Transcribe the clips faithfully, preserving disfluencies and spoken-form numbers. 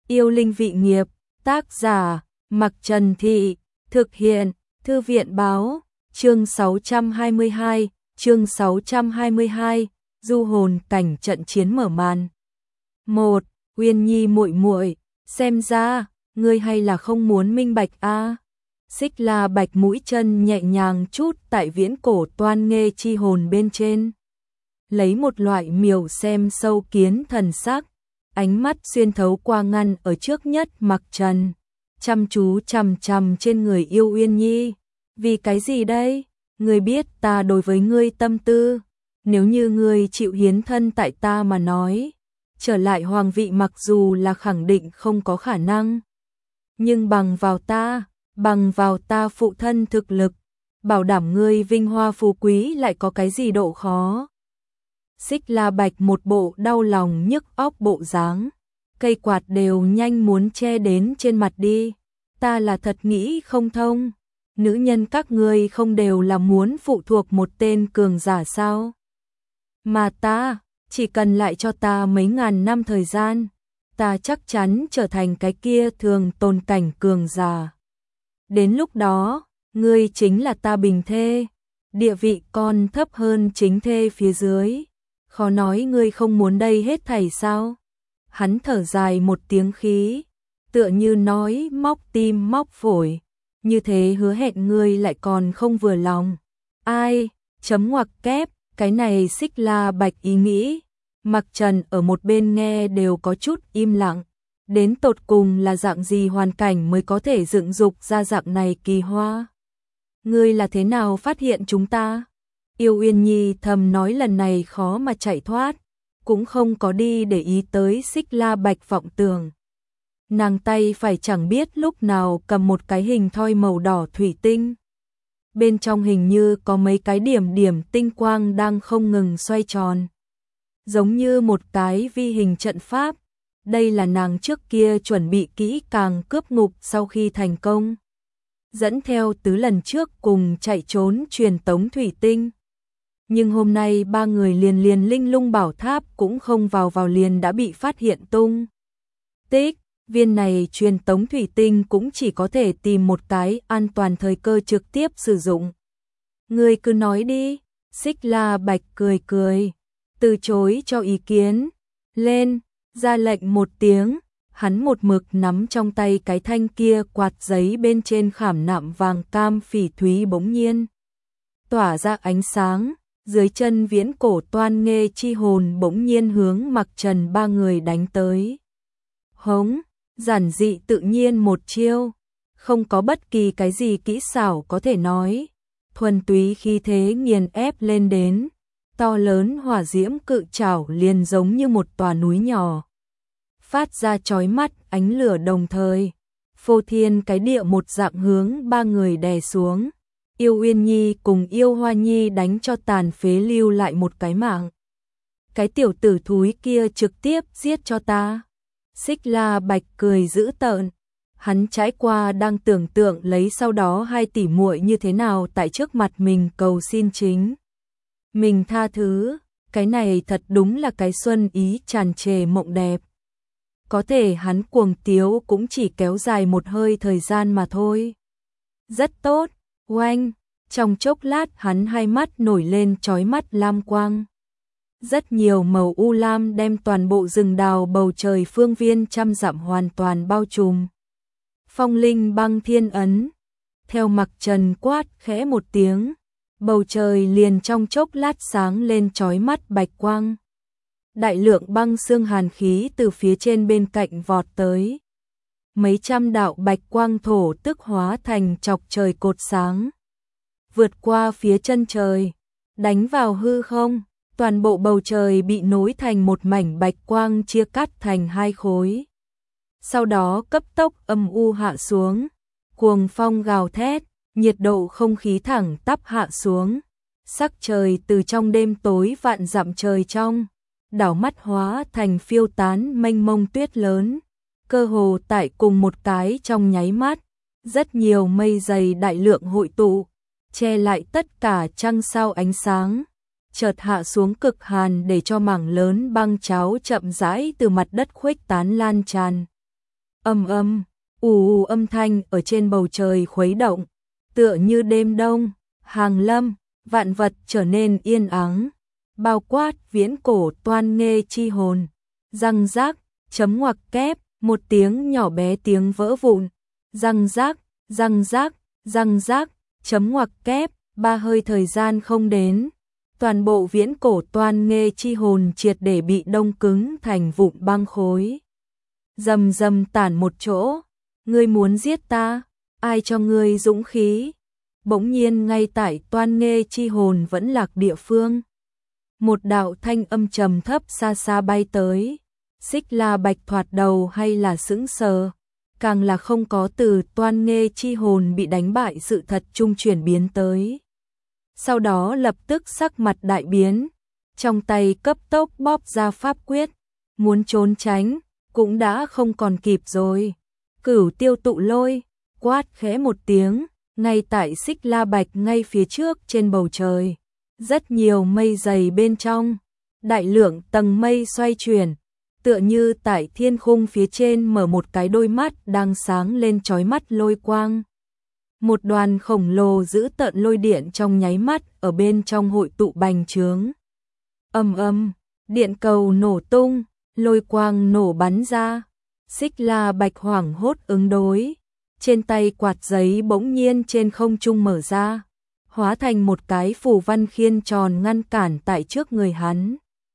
Yêu linh vị nghiệp, tác giả, Mặc Trần Thị, thực hiện, Thư viện báo, chương sáu trăm hai mươi hai, chương sáu trăm hai mươi hai, du hồn cảnh trận chiến mở màn. một. Uyên Nhi muội muội, xem ra, ngươi hay là không muốn minh bạch a? À? Xích La Bạch mũi chân nhẹ nhàng chút tại viễn cổ toan nghê chi hồn bên trên. Lấy một loại miều xem sâu kiến thần sắc, ánh mắt xuyên thấu qua ngăn ở trước nhất Mặc Trần, chăm chú chằm chằm trên người yêu Uyên Nhi. Vì cái gì đây? Ngươi biết ta đối với ngươi tâm tư, nếu như ngươi chịu hiến thân tại ta mà nói, trở lại hoàng vị mặc dù là khẳng định không có khả năng, nhưng bằng vào ta, bằng vào ta phụ thân thực lực, bảo đảm ngươi vinh hoa phú quý lại có cái gì độ khó. Xích La Bạch một bộ đau lòng nhức óc bộ dáng, cây quạt đều nhanh muốn che đến trên mặt đi. Ta là thật nghĩ không thông, nữ nhân các ngươi không đều là muốn phụ thuộc một tên cường giả sao? Mà ta, chỉ cần lại cho ta mấy ngàn năm thời gian, ta chắc chắn trở thành cái kia thường tồn cảnh cường giả. Đến lúc đó, ngươi chính là ta bình thê, địa vị còn thấp hơn chính thê phía dưới. Khó nói ngươi không muốn đây hết thảy sao? Hắn thở dài một tiếng khí, tựa như nói móc tim móc phổi, như thế hứa hẹn ngươi lại còn không vừa lòng. Ai, chấm ngoặc kép, cái này Xích La Bạch ý nghĩ. Mặc Trần ở một bên nghe đều có chút im lặng, đến tột cùng là dạng gì hoàn cảnh mới có thể dựng dục ra dạng này kỳ hoa. Ngươi là thế nào phát hiện chúng ta? Yêu Uyên Nhi thầm nói lần này khó mà chạy thoát, cũng không có đi để ý tới Xích La Bạch vọng tưởng. Nàng tay phải chẳng biết lúc nào cầm một cái hình thoi màu đỏ thủy tinh. Bên trong hình như có mấy cái điểm điểm tinh quang đang không ngừng xoay tròn, giống như một cái vi hình trận pháp. Đây là nàng trước kia chuẩn bị kỹ càng cướp ngục sau khi thành công, dẫn theo tứ lần trước cùng chạy trốn truyền tống thủy tinh. Nhưng hôm nay ba người liền liền linh lung bảo tháp cũng không vào vào liền đã bị phát hiện tung tích. Viên này truyền tống thủy tinh cũng chỉ có thể tìm một cái an toàn thời cơ trực tiếp sử dụng. Ngươi cứ nói đi. Xích La Bạch cười cười, từ chối cho ý kiến. Lên, ra lệnh một tiếng, hắn một mực nắm trong tay cái thanh kia quạt giấy bên trên khảm nạm vàng cam phỉ thúy bỗng nhiên tỏa ra ánh sáng. Dưới chân viễn cổ toan nghê chi hồn bỗng nhiên hướng Mặc Trần ba người đánh tới. Hống, giản dị tự nhiên một chiêu, không có bất kỳ cái gì kỹ xảo có thể nói, thuần túy khí thế nghiền ép lên đến, to lớn hỏa diễm cự trảo liền giống như một tòa núi nhỏ, phát ra chói mắt ánh lửa đồng thời, phô thiên cái địa một dạng hướng ba người đè xuống. Yêu Uyên Nhi cùng Yêu Hoa Nhi đánh cho tàn phế lưu lại một cái mạng. Cái tiểu tử thúi kia trực tiếp giết cho ta. Xích La Bạch cười dữ tợn, hắn trái qua đang tưởng tượng lấy sau đó hai tỷ muội như thế nào tại trước mặt mình cầu xin chính mình tha thứ. Cái này thật đúng là cái xuân ý tràn trề mộng đẹp. Có thể hắn cuồng tiếu cũng chỉ kéo dài một hơi thời gian mà thôi. Rất tốt. Oanh, trong chốc lát hắn hai mắt nổi lên chói mắt lam quang. Rất nhiều màu u lam đem toàn bộ rừng đào bầu trời phương viên trăm dặm hoàn toàn bao trùm. Phong linh băng thiên ấn. Theo Mặc Trần quát khẽ một tiếng, bầu trời liền trong chốc lát sáng lên chói mắt bạch quang. Đại lượng băng xương hàn khí từ phía trên bên cạnh vọt tới. Mấy trăm đạo bạch quang thổ tức hóa thành chọc trời cột sáng, vượt qua phía chân trời, đánh vào hư không, toàn bộ bầu trời bị nối thành một mảnh bạch quang chia cắt thành hai khối. Sau đó cấp tốc âm u hạ xuống, cuồng phong gào thét, nhiệt độ không khí thẳng tắp hạ xuống, sắc trời từ trong đêm tối vạn dặm trời trong, đảo mắt hóa thành phiêu tán mênh mông tuyết lớn. Cơ hồ tại cùng một cái trong nháy mắt, rất nhiều mây dày đại lượng hội tụ, che lại tất cả trăng sao ánh sáng, chợt hạ xuống cực hàn để cho mảng lớn băng cháo chậm rãi từ mặt đất khuếch tán lan tràn Ầm ầm, ù ù âm thanh ở trên bầu trời khuấy động, tựa như đêm đông, hàng lâm, vạn vật trở nên yên ắng, bao quát viễn cổ toan nghê chi hồn. Răng rác, chấm ngoặc kép, một tiếng nhỏ bé tiếng vỡ vụn, răng rác, răng rác, răng rác, chấm ngoặc kép, ba hơi thời gian không đến. Toàn bộ viễn cổ toan nghê chi hồn triệt để bị đông cứng thành vụn băng khối. Rầm rầm tản một chỗ, ngươi muốn giết ta, ai cho ngươi dũng khí? Bỗng nhiên ngay tại toan nghê chi hồn vẫn lạc địa phương. Một đạo thanh âm trầm thấp xa xa bay tới, Xích La Bạch thoạt đầu hay là sững sờ, càng là không có từ toan nghê chi hồn bị đánh bại sự thật trung chuyển biến tới. Sau đó lập tức sắc mặt đại biến, trong tay cấp tốc bóp ra pháp quyết, muốn trốn tránh, cũng đã không còn kịp rồi. Cửu tiêu tụ lôi, quát khẽ một tiếng, ngay tại Xích La Bạch ngay phía trước trên bầu trời. Rất nhiều mây dày bên trong, đại lượng tầng mây xoay chuyển, tựa như tại thiên khung phía trên mở một cái đôi mắt đang sáng lên chói mắt lôi quang. Một đoàn khổng lồ giữ tợn lôi điện trong nháy mắt ở bên trong hội tụ bành trướng. Ầm ầm, điện cầu nổ tung, lôi quang nổ bắn ra. Xích La Bạch hoảng hốt ứng đối, trên tay quạt giấy bỗng nhiên trên không trung mở ra, hóa thành một cái phù văn khiên tròn ngăn cản tại trước người hắn.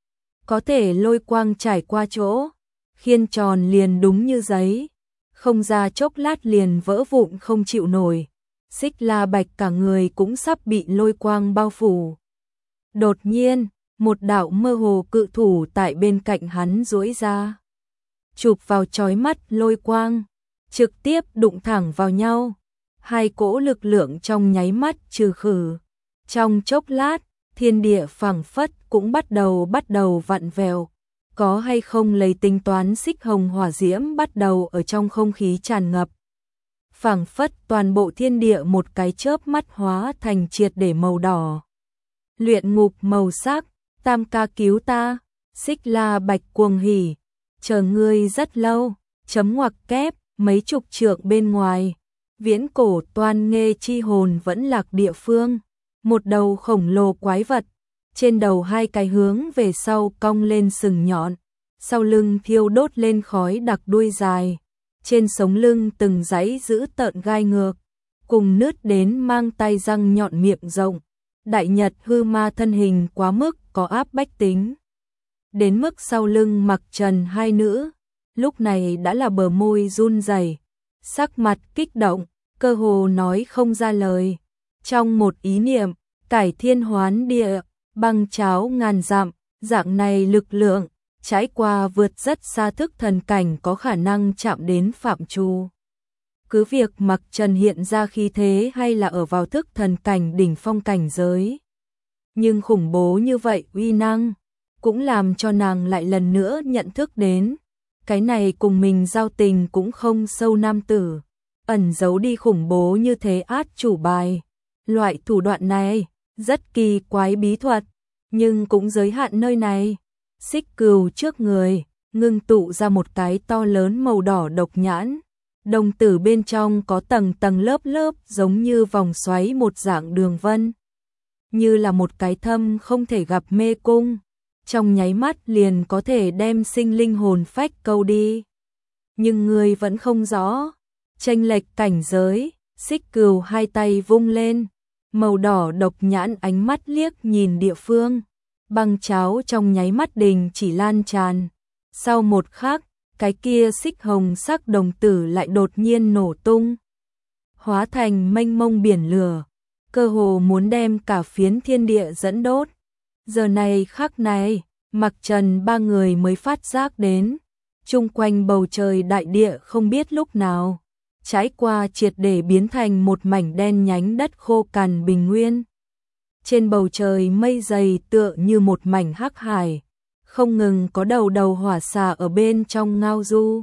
Có thể lôi quang trải qua chỗ, khiên tròn liền đúng như giấy, không ra chốc lát liền vỡ vụn không chịu nổi. Xích La Bạch cả người cũng sắp bị lôi quang bao phủ. Đột nhiên, một đạo mơ hồ cự thủ tại bên cạnh hắn duỗi ra, chụp vào chói mắt lôi quang, trực tiếp đụng thẳng vào nhau. Hai cỗ lực lượng trong nháy mắt trừ khử. Trong chốc lát, thiên địa phảng phất cũng bắt đầu bắt đầu vặn vẹo. Có hay không lấy tính toán xích hồng hỏa diễm bắt đầu ở trong không khí tràn ngập. Phảng phất toàn bộ thiên địa một cái chớp mắt hóa thành triệt để màu đỏ. Luyện ngục màu sắc, tam ca cứu ta, Xích La Bạch cuồng hỉ, chờ ngươi rất lâu, chấm ngoặc kép, mấy chục trượng bên ngoài. Viễn cổ toan nghê chi hồn vẫn lạc địa phương, một đầu khổng lồ quái vật, trên đầu hai cái hướng về sau cong lên sừng nhọn, sau lưng thiêu đốt lên khói đặc đuôi dài, trên sống lưng từng dãy giữ tợn gai ngược, cùng nứt đến mang tay răng nhọn miệng rộng. Đại Nhật hư ma thân hình quá mức có áp bách tính, đến mức sau lưng Mặc Trần hai nữ, lúc này đã là bờ môi run rẩy, sắc mặt kích động, cơ hồ nói không ra lời. Trong một ý niệm, cải thiên hoán địa, băng cháo ngàn dặm, dạng này lực lượng, trải qua vượt rất xa thức thần cảnh có khả năng chạm đến phạm trù. Cứ việc Mặc Trần hiện ra khí thế hay là ở vào thức thần cảnh đỉnh phong cảnh giới, nhưng khủng bố như vậy uy năng, cũng làm cho nàng lại lần nữa nhận thức đến, cái này cùng mình giao tình cũng không sâu nam tử, ẩn giấu đi khủng bố như thế át chủ bài. Loại thủ đoạn này, rất kỳ quái bí thuật, nhưng cũng giới hạn nơi này. Xích Cừu trước người, ngưng tụ ra một cái to lớn màu đỏ độc nhãn, đồng tử bên trong có tầng tầng lớp lớp giống như vòng xoáy một dạng đường vân, như là một cái thâm không thể gặp mê cung, trong nháy mắt liền có thể đem sinh linh hồn phách câu đi. Nhưng người vẫn không rõ, chênh lệch cảnh giới. Xích Cừu hai tay vung lên, màu đỏ độc nhãn ánh mắt liếc nhìn địa phương, băng cháo trong nháy mắt đình chỉ lan tràn. Sau một khắc, cái kia xích hồng sắc đồng tử lại đột nhiên nổ tung, hóa thành mênh mông biển lửa, cơ hồ muốn đem cả phiến thiên địa dẫn đốt. Giờ này khắc này, Mặc Trần ba người mới phát giác đến, chung quanh bầu trời đại địa không biết lúc nào trải qua triệt để biến thành một mảnh đen nhánh đất khô cằn bình nguyên. Trên bầu trời mây dày tựa như một mảnh hắc hải, không ngừng có đầu đầu hỏa xà ở bên trong ngao du.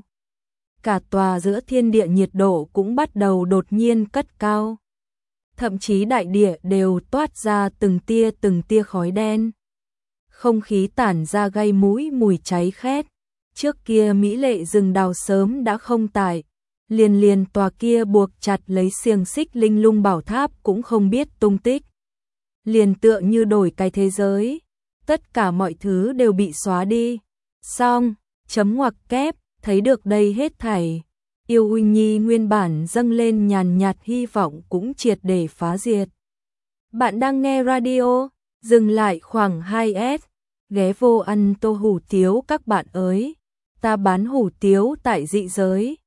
Cả tòa giữa thiên địa nhiệt độ cũng bắt đầu đột nhiên cất cao. Thậm chí đại địa đều toát ra từng tia từng tia khói đen. Không khí tản ra gây mũi mùi cháy khét. Trước kia mỹ lệ rừng đào sớm đã không tại, liền liền tòa kia buộc chặt lấy xiềng xích linh lung bảo tháp cũng không biết tung tích. Liền tựa như đổi cái thế giới, tất cả mọi thứ đều bị xóa đi. Xong, chấm ngoặc kép, thấy được đây hết thảy. Yêu Huynh Nhi nguyên bản dâng lên nhàn nhạt hy vọng cũng triệt để phá diệt. Bạn đang nghe radio, dừng lại khoảng hai S, ghé vô ăn tô hủ tiếu các bạn ơi. Ta bán hủ tiếu tại dị giới.